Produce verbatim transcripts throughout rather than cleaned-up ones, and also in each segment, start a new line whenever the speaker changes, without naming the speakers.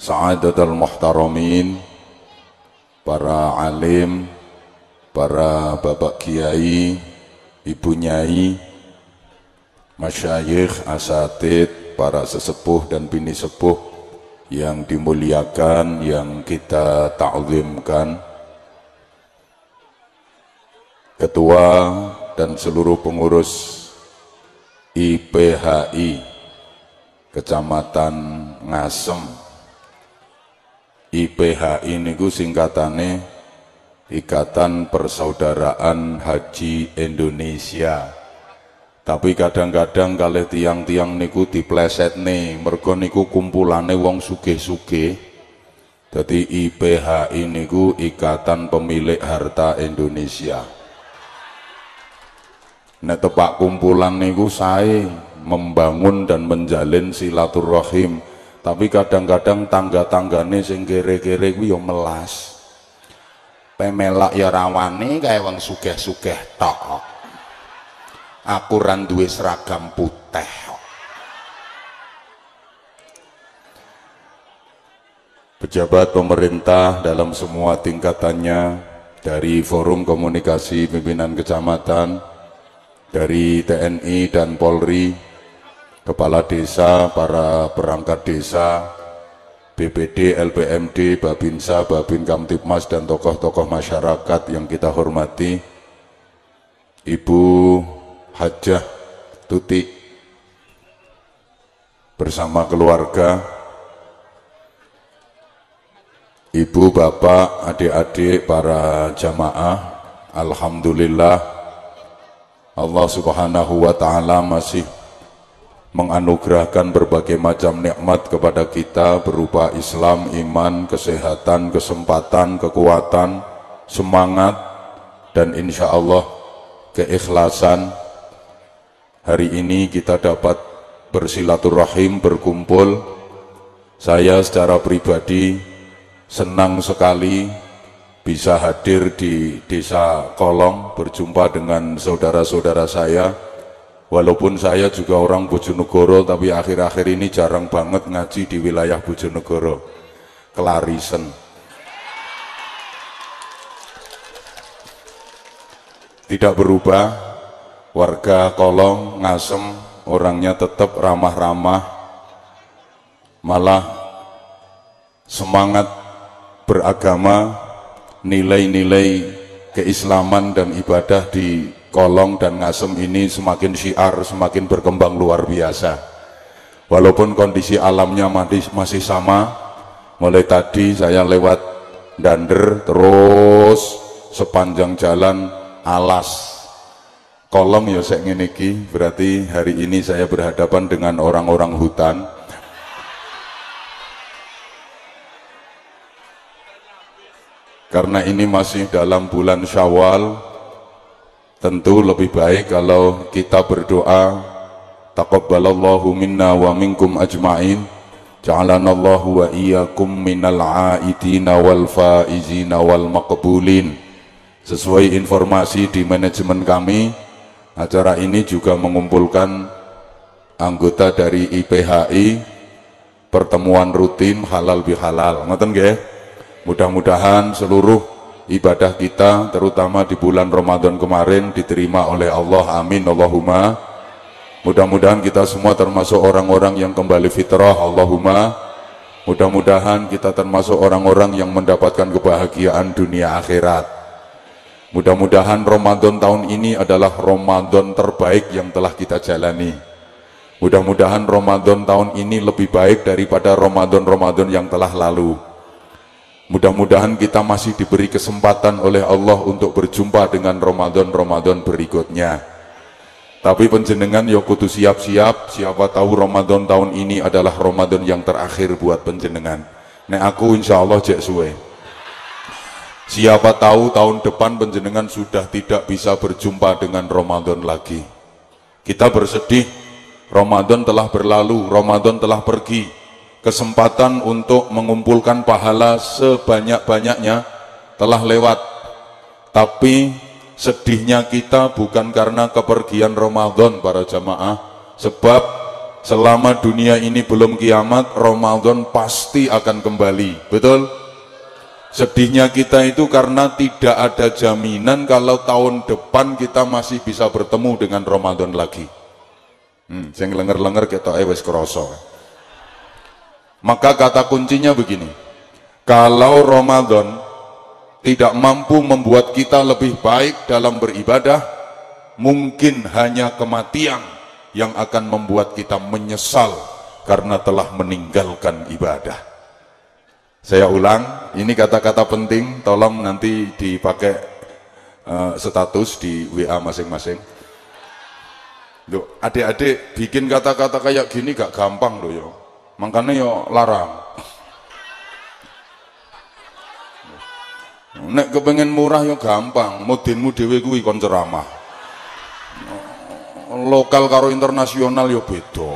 Sa'adatul muhtaramin, para alim, para bapak kiai, ibu nyai, masyayikh, asatid, para sesepuh dan bini sepuh yang dimuliakan, yang kita ta'zimkan, ketua dan seluruh pengurus I P H I Kecamatan Ngasem. I P H I niku singkatane Ikatan Persaudaraan Haji Indonesia. Tapi kadang-kadang kalih tiang-tiang niku diplesetne, mergo niku kumpulane wong sugih-sugih. Dadi I P H I niku Ikatan Pemilik Harta Indonesia. Nek tepak kumpulan niku sae membangun dan menjalin silaturahim. Tapi kadang-kadang tangga-tanggane sing kere-kere kuwi ya melas. Pemelak ya rawane kaya wong sugih-sugih tok. Aku ra duwe seragam putih. Pejabat pemerintah dalam semua tingkatannya, dari Forum Komunikasi Pimpinan Kecamatan, dari T N I dan Polri, kepala desa, para perangkat desa, B P D, L P M D, Babinsa, Babin Kamtibmas, dan tokoh-tokoh masyarakat yang kita hormati, Ibu Hajah Tuti bersama keluarga, Ibu, Bapak, adik-adik, para jamaah, alhamdulillah Allah Subhanahu wa Ta'ala masih menganugerahkan berbagai macam nikmat kepada kita berupa Islam, iman, kesehatan, kesempatan, kekuatan, semangat, dan insya Allah keikhlasan. Hari ini kita dapat bersilaturahim, berkumpul. Saya secara pribadi senang sekali bisa hadir di Desa Kolong, berjumpa dengan saudara-saudara saya. Walaupun saya juga orang Bojonegoro, tapi akhir-akhir ini jarang banget ngaji di wilayah Bojonegoro, Klarisen. Tidak berubah, warga Kolong, Ngasem, orangnya tetap ramah-ramah, malah semangat beragama, nilai-nilai keislaman dan ibadah di Kolong dan Ngasem ini semakin syiar, semakin berkembang luar biasa. Walaupun kondisi alamnya masih sama, mulai tadi saya lewat Dander, terus sepanjang jalan alas Kolong ya sek ngene iki, berarti hari ini saya berhadapan dengan orang-orang hutan. Karena ini masih dalam bulan Syawal, tentu lebih baik kalau kita berdoa, taqabbalallahu minna wa minkum ajma'in, ja'alanallahu wa iyyakum minal aidina wal faizina wal maqbulin. Sesuai informasi di manajemen kami, acara ini juga mengumpulkan anggota dari I P H I, pertemuan rutin halal bihalal. Ngoten nggih? Mudah-mudahan seluruh ibadah kita terutama di bulan Ramadan kemarin diterima oleh Allah, amin Allahumma. Mudah-mudahan kita semua termasuk orang-orang yang kembali fitrah, Allahumma. Mudah-mudahan kita termasuk orang-orang yang mendapatkan kebahagiaan dunia akhirat. Mudah-mudahan Ramadan tahun ini adalah Ramadan terbaik yang telah kita jalani. Mudah-mudahan Ramadan tahun ini lebih baik daripada Ramadan-Ramadan yang telah lalu. Mudah-mudahan kita masih diberi kesempatan oleh Allah untuk berjumpa dengan Ramadan-Ramadan berikutnya. Tapi penjenengan ya kudu siap-siap, siapa tahu Ramadan tahun ini adalah Ramadan yang terakhir buat penjenengan. Nek aku insya Allah jek suwe. Siapa tahu tahun depan penjenengan sudah tidak bisa berjumpa dengan Ramadan lagi. Kita bersedih, Ramadan telah berlalu, Ramadan telah pergi. Kesempatan untuk mengumpulkan pahala sebanyak-banyaknya telah lewat. Tapi sedihnya kita bukan karena kepergian Ramadan para jamaah, sebab selama dunia ini belum kiamat, Ramadan pasti akan kembali. Betul? Sedihnya kita itu karena tidak ada jaminan kalau tahun depan kita masih bisa bertemu dengan Ramadan lagi. Hmm, sing lenger-lenger ketoke wis krasa. Maka kata kuncinya begini, kalau Ramadan tidak mampu membuat kita lebih baik dalam beribadah, mungkin hanya kematian yang akan membuat kita menyesal karena telah meninggalkan ibadah. Saya ulang, ini kata-kata penting, tolong nanti dipakai uh, status di W A masing-masing. Loh, adik-adik bikin kata-kata kayak gini gak gampang loh yo. Makanya yo larang. Nek kepengen murah yo gampang, mudinmu dhewe kuwi kon ceramah. Lokal karo internasional yo beda.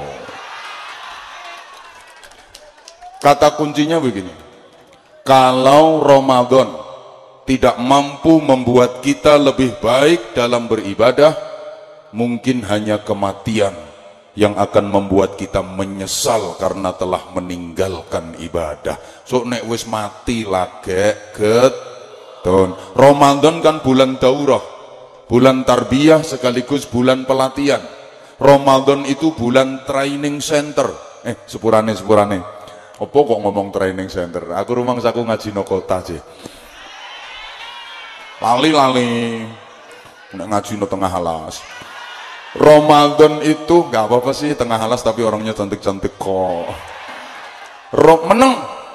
Kata kuncinya begini, kalau Ramadan tidak mampu membuat kita lebih baik dalam beribadah, mungkin hanya kematian yang akan membuat kita menyesal karena telah meninggalkan ibadah. So nek wis mati lagi keton. Ramadan kan bulan daurah, bulan tarbiyah sekaligus bulan pelatihan. Ramadan itu bulan training center. Eh sepurane sepurane. Apa kok ngomong training center? Aku rumangsaku ngaji no kota aja. Lali-lali nek ngaji no tengah alas. Ramadan itu gak apa-apa sih tengah alas tapi orangnya cantik-cantik kok. Ro meneng.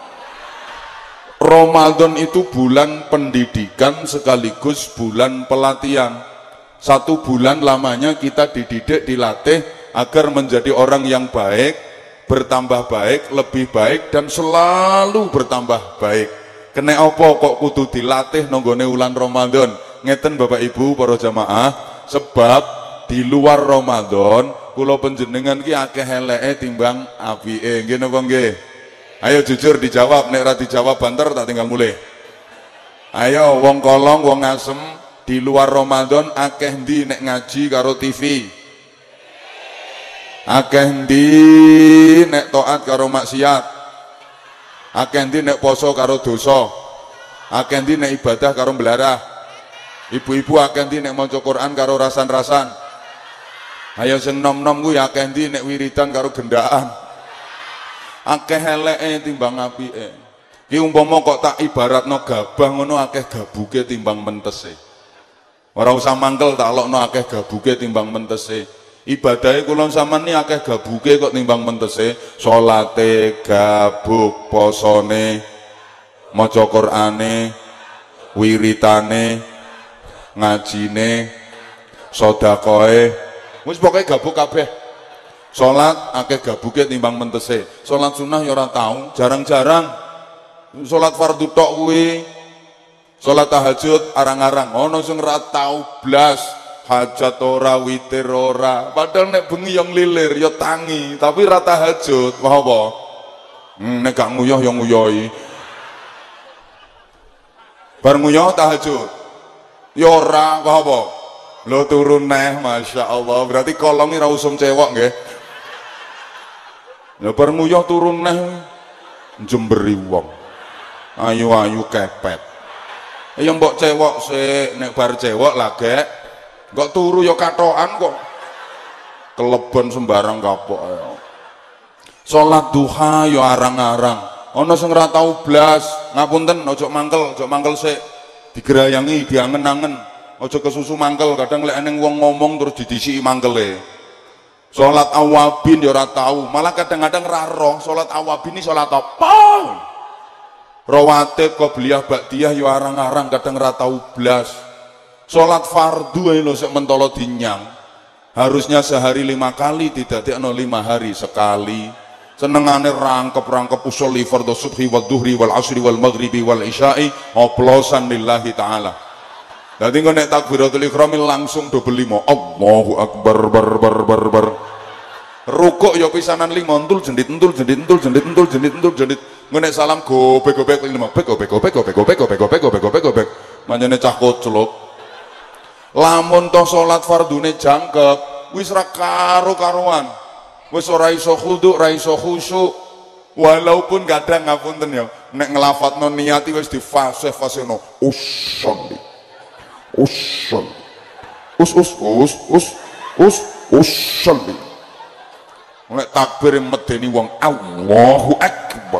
Ramadan itu bulan pendidikan sekaligus bulan pelatihan. Satu bulan lamanya kita dididik, dilatih agar menjadi orang yang baik, bertambah baik, lebih baik dan selalu bertambah baik. Kene apa kok kudu dilatih nanggone wulan Ramadan? Ngeten Bapak Ibu para jamaah, sebab di luar Ramadan kula panjenengan ki akeh eleke timbang apike. Nggih napa nggih? Ayo jujur dijawab, nek ora dijawab banter tak tinggal mulih. Ayo wong kolong, wong asem di luar Ramadan akeh ndi nek ngaji karo T V? Akeh ndi nek taat karo maksiat? Akeh ndi nek poso karo dosa? Akeh ndi nek ibadah karo belarah? Ibu-ibu akeh ndi nek maca Quran karo rasan-rasan? Ayo sing nom-nom kuwi akeh ndi nek wiridan karo gendaan. Akeh eleke timbang apike. Ki umpama kok tak ibaratno gabah ngono akeh gabuke timbang mentese. Ora usah mangkel tak lokno akeh gabuke timbang mentese. Ibadahe kula sampeyan ni akeh gabuke kok timbang mentese. Salate gabuk, posone, maca Qur'ane, wiritane, ngajine, sedekahe, wis pokoke gabuk kabeh. Salat akeh gabuke timbang mentese. Salat sunah ya ora tau, jarang-jarang. Salat fardu tok kuwi. Salat tahajud arang-arang. Ono sing ora tau blas, hajat ora, witir ora. Padahal nek bengi yang lilir ya tangi, tapi ora tahajud. Wah apa? Hmm, nek gak nguyuh ya nguyuhi. Bar nguyuh tahajud. Ya ora, wah apa? Lo turun neh, masya Allah. Berarti kolongi ra usum cewek nggih. Ya bar nguyuh turun neh jemberi wong. Ayu-ayu kepet. Ya mbok cewek sik, nek bar cewek lagi kok turu ya katokan kok. Kelebon sembarang kapok ya. Salat duha ya arang-arang. Ana sing ora tau blas. Ngapunten ojo mangkel, ojo mangkel sik. Digerayangi, diangen-angen. Ojo kesusu mangkel, kadang lek eneng wong ngomong terus didisiki mangkele. Salat awabin ya ora tau, malah kadang-kadang ra roh salat awabin iki salat apa? Rawatib qobliyah ba'diyah ya arang-arang kadang ra tau blas. Salat fardu ae lho sik mentolo dinyang. Harusnya sehari lima kali didadekno lima hari sekali. Senengane rangkep-rangkep usholi fardhu subhi wal duhri wal asri wal maghribi wal isya'i oplosan lillahi ta'ala. Dadi engko nek takbiratul ihram langsung double lima. Allahu akbar bar bar bar bar. Rukuk ya pisanan lima entul jendit entul jendit entul jendit entul jendit entul jendit. Engko nek salam gobek-gobek lima. Gobek gobek gobek gobek gobek gobek gobek gobek gobek gobek. Manjane cah koclok. Lamun to salat fardune jangkep wis ra karo-karuan. wis ora iso khudu, ora iso khusyuk. Walaupun kadang ngapunten ya, nek nglafatno niati wis difase-faseno usolli. Usolli. Us us us us us usolli. Nek takbir medeni wong Allahu Akbar.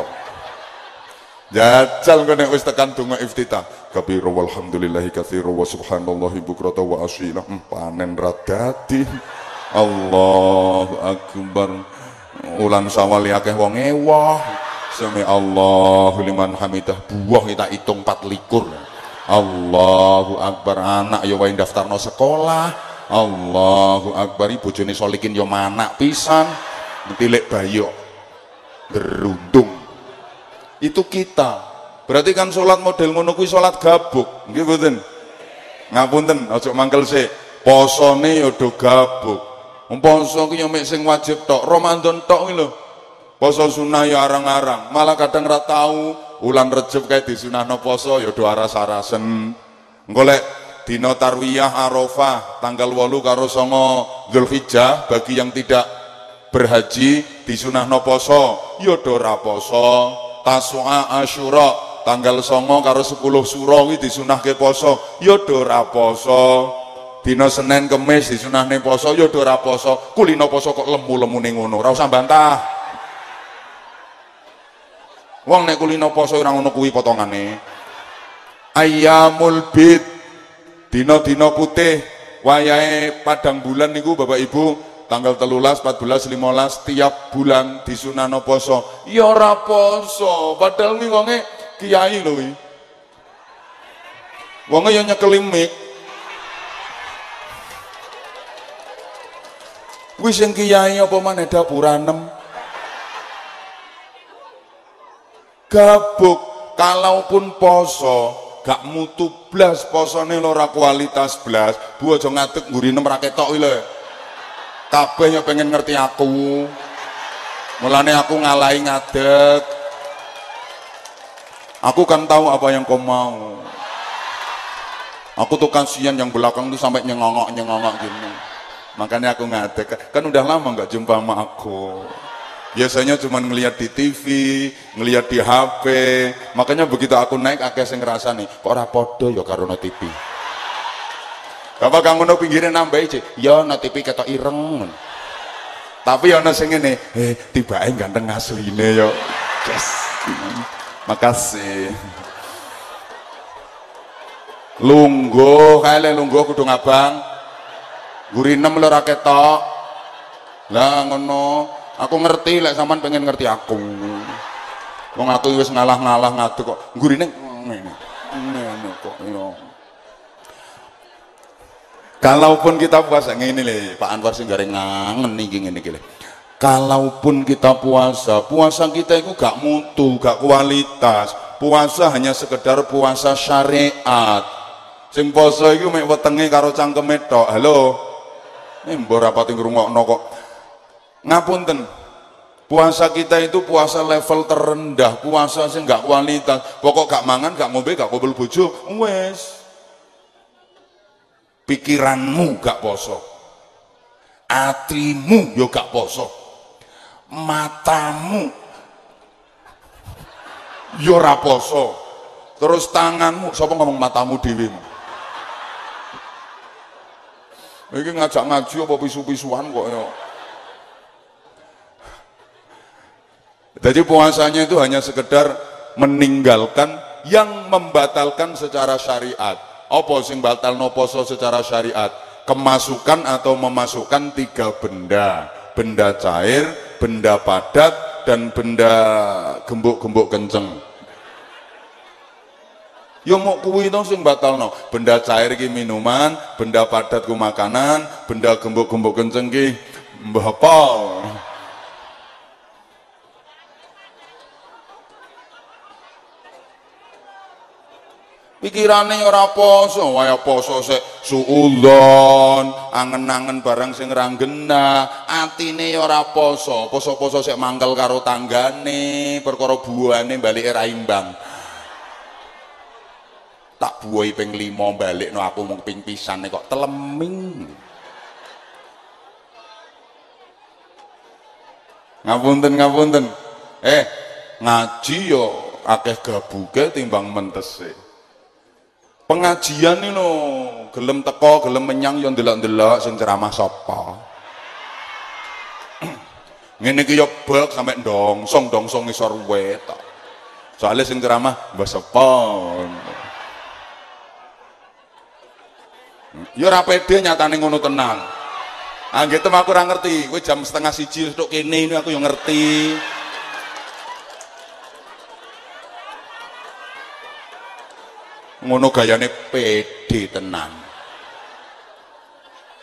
Jajal kok nek wis tekan donga iftitah. Kabira walhamdulillahi katsira wa subhanallahi bukrata wa asila. Panen ra dadi. Allahu Akbar. Ulang sawali akeh wong ewah. Sami Allahu liman hamidah. Buah kita hitung empat likur. Allahu Akbar. Anak ya wae daftarno sekolah. Allahu Akbar. Bojone solikin ya manak pisan. Tilik bayi beruntung. Itu kita. Berarti kan sholat model ngono kuwi sholat gabuk. Nggih mboten? Ngapunten, aja mangkel sik. Posone ya do gabuk. Poso ki yo mek sing wajib tok, Ramadan tok kuwi lho. Poso sunah ya arang-arang, malah kadang ra tau wulan Rejab kae disunahno poso ya do aras-arasen. Engko lek dina tarwiyah Arafah tanggal wolu karo songo Zulhijjah bagi yang tidak berhaji disunahno poso, ya do ra poso. Tasu'a Asyura tanggal songo karo sepuluh Suro kuwi disunahke poso, ya do ra poso. Dina Senin Kemis disunahne poso ya do ora poso. Kulino poso kok lemu-lemune ngono, ora usah bantah. Wong nek kulino poso ora ngono kuwi potongane. Ayyamul bid, dina-dina putih, wayahe padang bulan niku Bapak Ibu, tanggal telulas, empat belas, lima belas tiap bulan disunahno poso. Ya ora poso, padahal kuwi wonge kiai lho kuwi. Wonge ya nyekeli mik. Wis sing kiai apa maneh dapuranem. Gabuk kalaupun poso gak mutu blas, posone ora kualitas blas. Bu aja ngadeg nggurinem ra ketok iki lho. Kabeh yo pengen ngerti aku. Mulane aku ngalahi ngadeg. Aku kan tahu apa yang kau mau. Aku tuh kasihan yang belakang tuh sampai nyengongok-nyengongok gini. Makanya aku ngadeg, kan udah lama nggak jumpa sama aku. Biasanya cuma ngelihat di T V, ngelihat di H P. Makanya begitu aku naik akeh sing ngrasani, kok ora padha ya karo no T V. Bapak kang ngono pinggire nambahi, Cik. Ya no T V ketok ireng. Tapi ana sing ngene, eh tibake ganteng asline yo. Yes. Makasih. Lungguh, kae lungguh kudu ngabang. Gurinem lho ra ketok. Lah ngono, aku ngerti lek sampean pengen ngerti aku. Wong aku wis ngalah-ngalah ngadeg kok. Gurine ngene. Ngene kok yo. Kalaupun kita puasa ngene lho, Pak Anwar sing gareng ngangen iki ngene iki lho. Kalaupun kita puasa, puasa kita itu gak mutu, gak kualitas. Puasa hanya sekedar puasa syariat. Sing poso iku mek wetenge karo cangkeme tok. Halo. Eh mbok rapati ngrungokno kok. Ngapunten. Puasa kita itu puasa level terendah, puasa sing gak kualitas. Pokok gak mangan, gak ngombe, gak kumpul bojo, wes. Pikiranmu gak poso. Atimu yo gak poso. Matamu yo ora poso. Terus tanganmu, sapa ngomong matamu dhewe? Iki ngajak ngaji apa pisu-pisuan kok ya. Jadi puasanya itu hanya sekedar meninggalkan yang membatalkan secara syariat. Apa sing batalno poso secara syariat? Kemasukan atau memasukkan tiga benda. Benda cair, benda padat, dan benda gembuk-gembuk kenceng. Ya mau kuwi to sing batalno. Benda cair ki minuman, benda padat ku makanan, benda gembuk-gembuk kenceng ki mbapal. Pikirane ora poso, waya poso sik suudzon, angen-angen barang sing ra genah, atine ora poso, poso-poso sik mangkel karo tanggane, perkara buane balike ra imbang. Tak buai ping lima balik no aku mau ping pisan kok teleming. Ngapunten ngapunten. Eh, ngaji yo akeh gabuke timbang mentese. Pengajian ini no, gelem teko, gelem menyang yo ndelok-ndelok sing ceramah sapa. Ngene iki yo bek sampe dongsong-dongsong ngisor wetok. Soale sing ceramah Mbah sapa. Ya ora pede nyatane ngono tenan. Anggih tem aku ora ngerti, kowe jam setengah siji tok kene ini aku yo ngerti. Ngono gayane pede tenan.